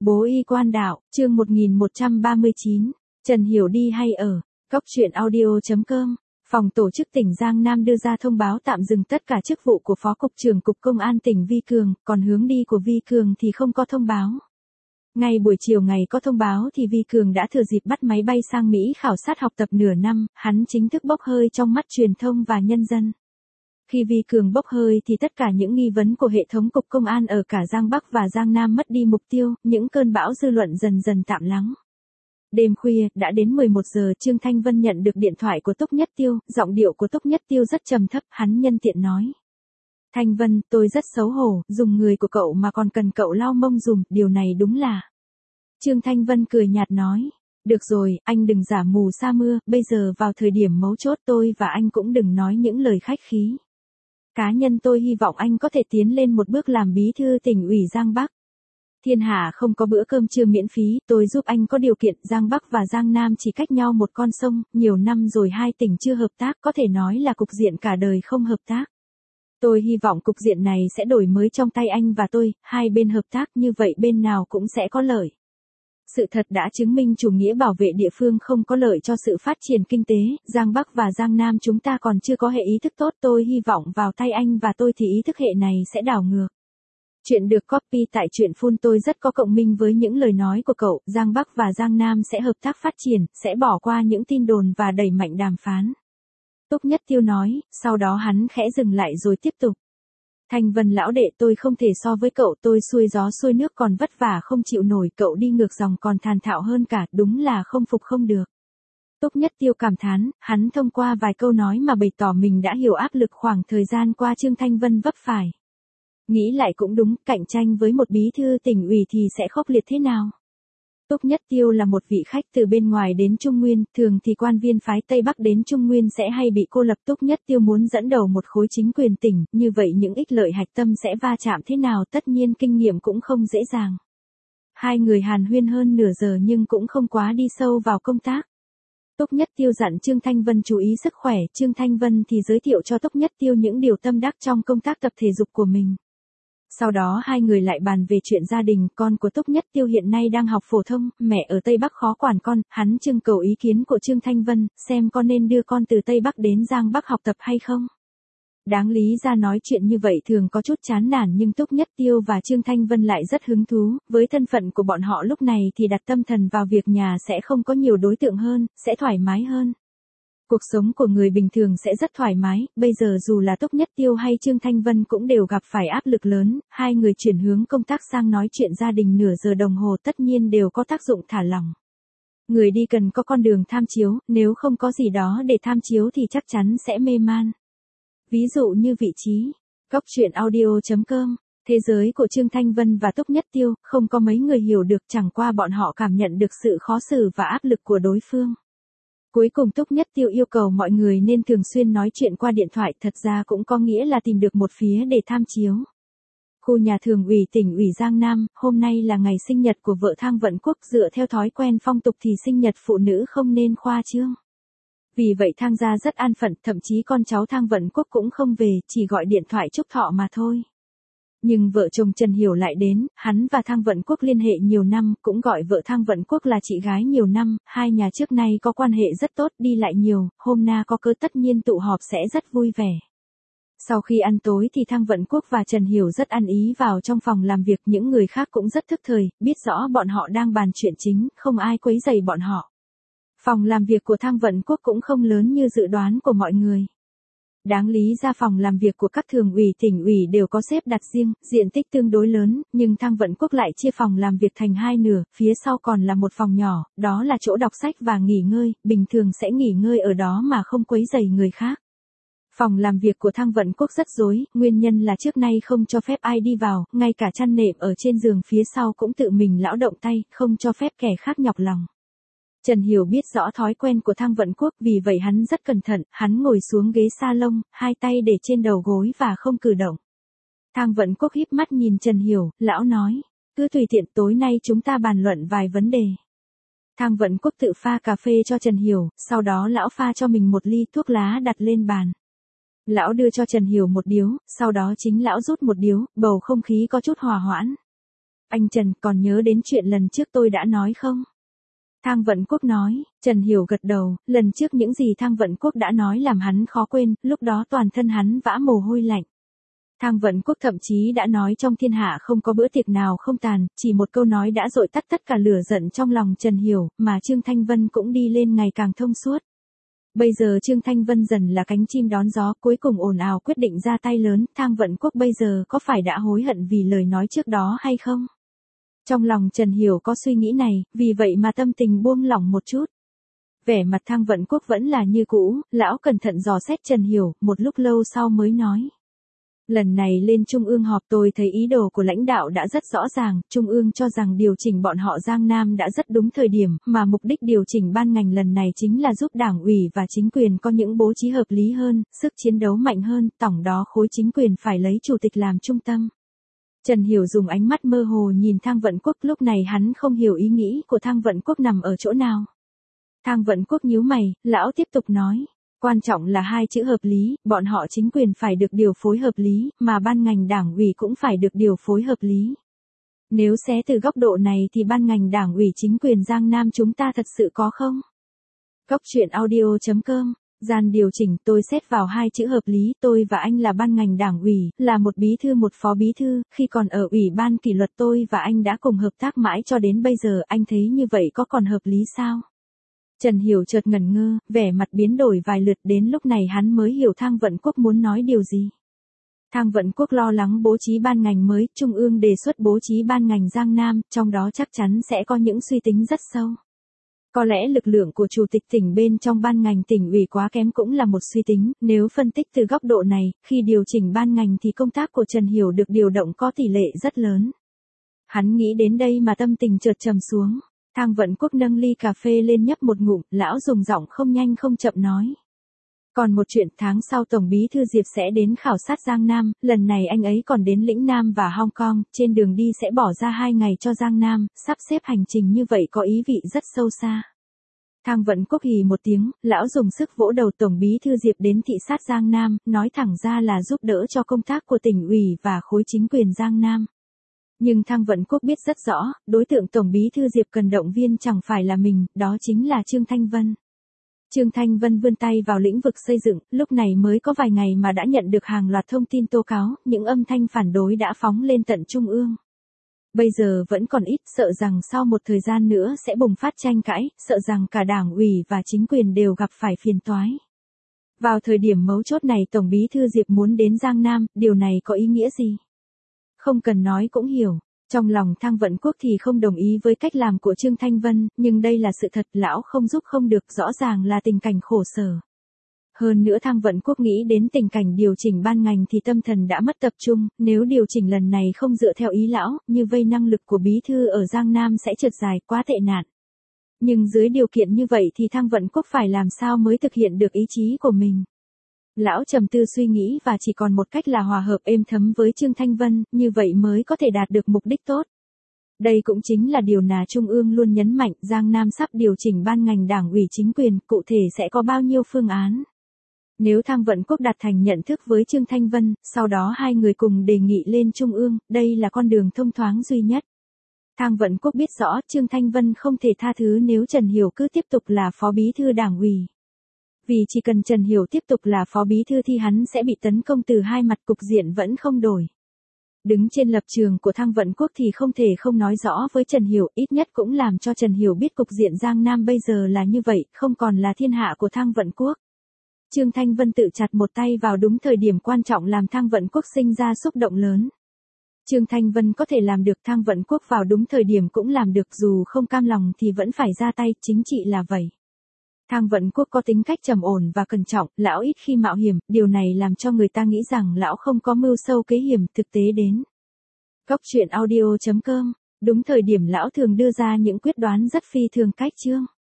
Bố y quan đạo, chương 1139, Trần Hiểu đi hay ở, Cóc truyện audio.com. Phòng tổ chức tỉnh Giang Nam đưa ra thông báo tạm dừng tất cả chức vụ của Phó Cục trưởng Cục Công an tỉnh Vi Cường, còn hướng đi của Vi Cường thì không có thông báo. Ngay buổi chiều ngày có thông báo thì Vi Cường đã thừa dịp bắt máy bay sang Mỹ khảo sát học tập nửa năm, hắn chính thức bốc hơi trong mắt truyền thông và nhân dân. Khi Vi Cường bốc hơi thì tất cả những nghi vấn của hệ thống Cục Công an ở cả Giang Bắc và Giang Nam mất đi mục tiêu, những cơn bão dư luận dần dần tạm lắng. Đêm khuya, đã đến 11 giờ Trương Thanh Vân nhận được điện thoại của Túc Nhất Tiêu, giọng điệu của Túc Nhất Tiêu rất trầm thấp, hắn nhân tiện nói. Thanh Vân, tôi rất xấu hổ, dùng người của cậu mà còn cần cậu lau mông dùm, điều này đúng là. Trương Thanh Vân cười nhạt nói. Được rồi, anh đừng giả mù sa mưa, bây giờ vào thời điểm mấu chốt tôi và anh cũng đừng nói những lời khách khí. Cá nhân tôi hy vọng anh có thể tiến lên một bước làm bí thư tỉnh ủy Giang Bắc. Thiên hạ không có bữa cơm trưa miễn phí, tôi giúp anh có điều kiện. Giang Bắc và Giang Nam chỉ cách nhau một con sông, nhiều năm rồi hai tỉnh chưa hợp tác, có thể nói là cục diện cả đời không hợp tác. Tôi hy vọng cục diện này sẽ đổi mới trong tay anh và tôi, hai bên hợp tác như vậy bên nào cũng sẽ có lợi. Sự thật đã chứng minh chủ nghĩa bảo vệ địa phương không có lợi cho sự phát triển kinh tế, Giang Bắc và Giang Nam chúng ta còn chưa có hệ ý thức tốt, tôi hy vọng vào tay anh và tôi thì ý thức hệ này sẽ đảo ngược. Chuyện được copy tại truyện phun tôi rất có cộng minh với những lời nói của cậu, Giang Bắc và Giang Nam sẽ hợp tác phát triển, sẽ bỏ qua những tin đồn và đẩy mạnh đàm phán. Túc Nhất Tiêu nói, sau đó hắn khẽ dừng lại rồi tiếp tục. Thanh Vân lão đệ, tôi không thể so với cậu, tôi xuôi gió xuôi nước còn vất vả không chịu nổi, cậu đi ngược dòng còn thàn thạo hơn cả, đúng là không phục không được. Túc Nhất Tiêu cảm thán, hắn thông qua vài câu nói mà bày tỏ mình đã hiểu áp lực khoảng thời gian qua Trương Thanh Vân vấp phải. Nghĩ lại cũng đúng, cạnh tranh với một bí thư tỉnh ủy thì sẽ khốc liệt thế nào? Túc Nhất Tiêu là một vị khách từ bên ngoài đến Trung Nguyên, thường thì quan viên phái Tây Bắc đến Trung Nguyên sẽ hay bị cô lập. Túc Nhất Tiêu muốn dẫn đầu một khối chính quyền tỉnh, như vậy những ích lợi hạch tâm sẽ va chạm thế nào, tất nhiên kinh nghiệm cũng không dễ dàng. Hai người hàn huyên hơn nửa giờ nhưng cũng không quá đi sâu vào công tác. Túc Nhất Tiêu dặn Trương Thanh Vân chú ý sức khỏe, Trương Thanh Vân thì giới thiệu cho Túc Nhất Tiêu những điều tâm đắc trong công tác tập thể dục của mình. Sau đó hai người lại bàn về chuyện gia đình, con của Túc Nhất Tiêu hiện nay đang học phổ thông, mẹ ở Tây Bắc khó quản con, hắn trưng cầu ý kiến của Trương Thanh Vân, xem con nên đưa con từ Tây Bắc đến Giang Bắc học tập hay không. Đáng lý ra nói chuyện như vậy thường có chút chán nản nhưng Túc Nhất Tiêu và Trương Thanh Vân lại rất hứng thú, với thân phận của bọn họ lúc này thì đặt tâm thần vào việc nhà sẽ không có nhiều đối tượng hơn, sẽ thoải mái hơn. Cuộc sống của người bình thường sẽ rất thoải mái, bây giờ dù là Túc Nhất Tiêu hay Trương Thanh Vân cũng đều gặp phải áp lực lớn, hai người chuyển hướng công tác sang nói chuyện gia đình nửa giờ đồng hồ tất nhiên đều có tác dụng thả lỏng. Người đi cần có con đường tham chiếu, nếu không có gì đó để tham chiếu thì chắc chắn sẽ mê man. Ví dụ như vị trí, Cóc truyện audio.com, thế giới của Trương Thanh Vân và Túc Nhất Tiêu, không có mấy người hiểu được, chẳng qua bọn họ cảm nhận được sự khó xử và áp lực của đối phương. Cuối cùng Túc Nhất Tiêu yêu cầu mọi người nên thường xuyên nói chuyện qua điện thoại, thật ra cũng có nghĩa là tìm được một phía để tham chiếu. Khu nhà thường ủy tỉnh ủy Giang Nam, hôm nay là ngày sinh nhật của vợ Thang Vận Quốc, dựa theo thói quen phong tục thì sinh nhật phụ nữ không nên khoa trương. Vì vậy Thang gia rất an phận, thậm chí con cháu Thang Vận Quốc cũng không về, chỉ gọi điện thoại chúc thọ mà thôi. Nhưng vợ chồng Trần Hiểu lại đến, hắn và Thang Vận Quốc liên hệ nhiều năm, cũng gọi vợ Thang Vận Quốc là chị gái nhiều năm, hai nhà trước nay có quan hệ rất tốt, đi lại nhiều, hôm na có cớ tất nhiên tụ họp sẽ rất vui vẻ. Sau khi ăn tối thì Thang Vận Quốc và Trần Hiểu rất ăn ý vào trong phòng làm việc, những người khác cũng rất thức thời, biết rõ bọn họ đang bàn chuyện chính, không ai quấy rầy bọn họ. Phòng làm việc của Thang Vận Quốc cũng không lớn như dự đoán của mọi người. Đáng lý ra phòng làm việc của các thường ủy tỉnh ủy đều có xếp đặt riêng, diện tích tương đối lớn, nhưng Thang Vận Quốc lại chia phòng làm việc thành hai nửa, phía sau còn là một phòng nhỏ, đó là chỗ đọc sách và nghỉ ngơi, bình thường sẽ nghỉ ngơi ở đó mà không quấy rầy người khác. Phòng làm việc của Thang Vận Quốc rất rối, nguyên nhân là trước nay không cho phép ai đi vào, ngay cả chăn nệm ở trên giường phía sau cũng tự mình lão động tay, không cho phép kẻ khác nhọc lòng. Trần Hiểu biết rõ thói quen của Thang Vận Quốc, vì vậy hắn rất cẩn thận, hắn ngồi xuống ghế salon, hai tay để trên đầu gối và không cử động. Thang Vận Quốc híp mắt nhìn Trần Hiểu, lão nói, cứ tùy tiện, tối nay chúng ta bàn luận vài vấn đề. Thang Vận Quốc tự pha cà phê cho Trần Hiểu, sau đó lão pha cho mình một ly thuốc lá đặt lên bàn. Lão đưa cho Trần Hiểu một điếu, sau đó chính lão rút một điếu, bầu không khí có chút hòa hoãn. Anh Trần còn nhớ đến chuyện lần trước tôi đã nói không? Thang Vận Quốc nói. Trần Hiểu gật đầu, lần trước những gì Thang Vận Quốc đã nói làm hắn khó quên, lúc đó toàn thân hắn vã mồ hôi lạnh. Thang Vận Quốc thậm chí đã nói trong thiên hạ không có bữa tiệc nào không tàn, chỉ một câu nói đã dội tắt tất cả lửa giận trong lòng Trần Hiểu, mà Trương Thanh Vân cũng đi lên ngày càng thông suốt. Bây giờ Trương Thanh Vân dần là cánh chim đón gió, cuối cùng ồn ào quyết định ra tay lớn, Thang Vận Quốc bây giờ có phải đã hối hận vì lời nói trước đó hay không? Trong lòng Trần Hiểu có suy nghĩ này, vì vậy mà tâm tình buông lỏng một chút. Vẻ mặt Thang Vận Quốc vẫn là như cũ, lão cẩn thận dò xét Trần Hiểu, một lúc lâu sau mới nói. Lần này lên Trung ương họp tôi thấy ý đồ của lãnh đạo đã rất rõ ràng, Trung ương cho rằng điều chỉnh bọn họ Giang Nam đã rất đúng thời điểm, mà mục đích điều chỉnh ban ngành lần này chính là giúp Đảng ủy và chính quyền có những bố trí hợp lý hơn, sức chiến đấu mạnh hơn, tổng đó khối chính quyền phải lấy chủ tịch làm trung tâm. Trần Hiểu dùng ánh mắt mơ hồ nhìn Thang Vận Quốc, lúc này hắn không hiểu ý nghĩ của Thang Vận Quốc nằm ở chỗ nào. Thang Vận Quốc nhíu mày, lão tiếp tục nói. Quan trọng là hai chữ hợp lý, bọn họ chính quyền phải được điều phối hợp lý, mà ban ngành đảng ủy cũng phải được điều phối hợp lý. Nếu xé từ góc độ này thì ban ngành đảng ủy chính quyền Giang Nam chúng ta thật sự có không? Góc truyện audio.com, gian điều chỉnh tôi xét vào hai chữ hợp lý, tôi và anh là ban ngành đảng ủy, là một bí thư một phó bí thư, khi còn ở ủy ban kỷ luật tôi và anh đã cùng hợp tác mãi cho đến bây giờ, anh thấy như vậy có còn hợp lý sao? Trần Hiểu chợt ngẩn ngơ, vẻ mặt biến đổi vài lượt, đến lúc này hắn mới hiểu Thang Vận Quốc muốn nói điều gì. Thang Vận Quốc lo lắng bố trí ban ngành mới, Trung ương đề xuất bố trí ban ngành Giang Nam, trong đó chắc chắn sẽ có những suy tính rất sâu. Có lẽ lực lượng của chủ tịch tỉnh bên trong ban ngành tỉnh ủy quá kém cũng là một suy tính, nếu phân tích từ góc độ này, khi điều chỉnh ban ngành thì công tác của Trần Hiểu được điều động có tỷ lệ rất lớn. Hắn nghĩ đến đây mà tâm tình chợt trầm xuống. Thang Vận Quốc nâng ly cà phê lên nhấp một ngụm, lão dùng giọng không nhanh không chậm nói. Còn một chuyện, tháng sau Tổng Bí thư Diệp sẽ đến khảo sát Giang Nam, lần này anh ấy còn đến lĩnh Nam và Hong Kong, trên đường đi sẽ bỏ ra 2 ngày cho Giang Nam, sắp xếp hành trình như vậy có ý vị rất sâu xa. Thang Vận Quốc hì một tiếng, lão dùng sức vỗ đầu Tổng Bí thư Diệp đến thị sát Giang Nam, nói thẳng ra là giúp đỡ cho công tác của tỉnh ủy và khối chính quyền Giang Nam. Nhưng Thang Vận Quốc biết rất rõ, đối tượng Tổng Bí thư Diệp cần động viên chẳng phải là mình, đó chính là Trương Thanh Vân. Trương Thanh Vân vươn tay vào lĩnh vực xây dựng, lúc này mới có vài ngày mà đã nhận được hàng loạt thông tin tố cáo, những âm thanh phản đối đã phóng lên tận Trung ương. Bây giờ vẫn còn ít, sợ rằng sau một thời gian nữa sẽ bùng phát tranh cãi, sợ rằng cả đảng ủy và chính quyền đều gặp phải phiền toái. Vào thời điểm mấu chốt này Tổng Bí thư Diệp muốn đến Giang Nam, điều này có ý nghĩa gì? Không cần nói cũng hiểu. Trong lòng Thang Vận Quốc thì không đồng ý với cách làm của Trương Thanh Vân, nhưng đây là sự thật, lão không giúp không được, rõ ràng là tình cảnh khổ sở. Hơn nữa Thang Vận Quốc nghĩ đến tình cảnh điều chỉnh ban ngành thì tâm thần đã mất tập trung, nếu điều chỉnh lần này không dựa theo ý lão, như vây năng lực của bí thư ở Giang Nam sẽ trượt dài, quá tệ nạn. Nhưng dưới điều kiện như vậy thì Thang Vận Quốc phải làm sao mới thực hiện được ý chí của mình? Lão trầm tư suy nghĩ và chỉ còn một cách là hòa hợp êm thấm với Trương Thanh Vân, như vậy mới có thể đạt được mục đích tốt. Đây cũng chính là điều mà Trung ương luôn nhấn mạnh, Giang Nam sắp điều chỉnh ban ngành đảng ủy chính quyền, cụ thể sẽ có bao nhiêu phương án. Nếu Thang Vận Quốc đạt thành nhận thức với Trương Thanh Vân, sau đó hai người cùng đề nghị lên Trung ương, đây là con đường thông thoáng duy nhất. Thang Vận Quốc biết rõ Trương Thanh Vân không thể tha thứ nếu Trần Hiểu cứ tiếp tục là phó bí thư đảng ủy. Vì chỉ cần Trần Hiểu tiếp tục là phó bí thư thì hắn sẽ bị tấn công từ hai mặt, cục diện vẫn không đổi. Đứng trên lập trường của Thang Vận Quốc thì không thể không nói rõ với Trần Hiểu, ít nhất cũng làm cho Trần Hiểu biết cục diện Giang Nam bây giờ là như vậy, không còn là thiên hạ của Thang Vận Quốc. Trương Thanh Vân tự chặt một tay vào đúng thời điểm quan trọng làm Thang Vận Quốc sinh ra xúc động lớn. Trương Thanh Vân có thể làm được, Thang Vận Quốc vào đúng thời điểm cũng làm được, dù không cam lòng thì vẫn phải ra tay, chính trị là vậy. Thang Vận Quốc có tính cách trầm ổn và cẩn trọng, lão ít khi mạo hiểm, điều này làm cho người ta nghĩ rằng lão không có mưu sâu kế hiểm, thực tế đến. Góc truyện audio.com, đúng thời điểm lão thường đưa ra những quyết đoán rất phi thường cách chương.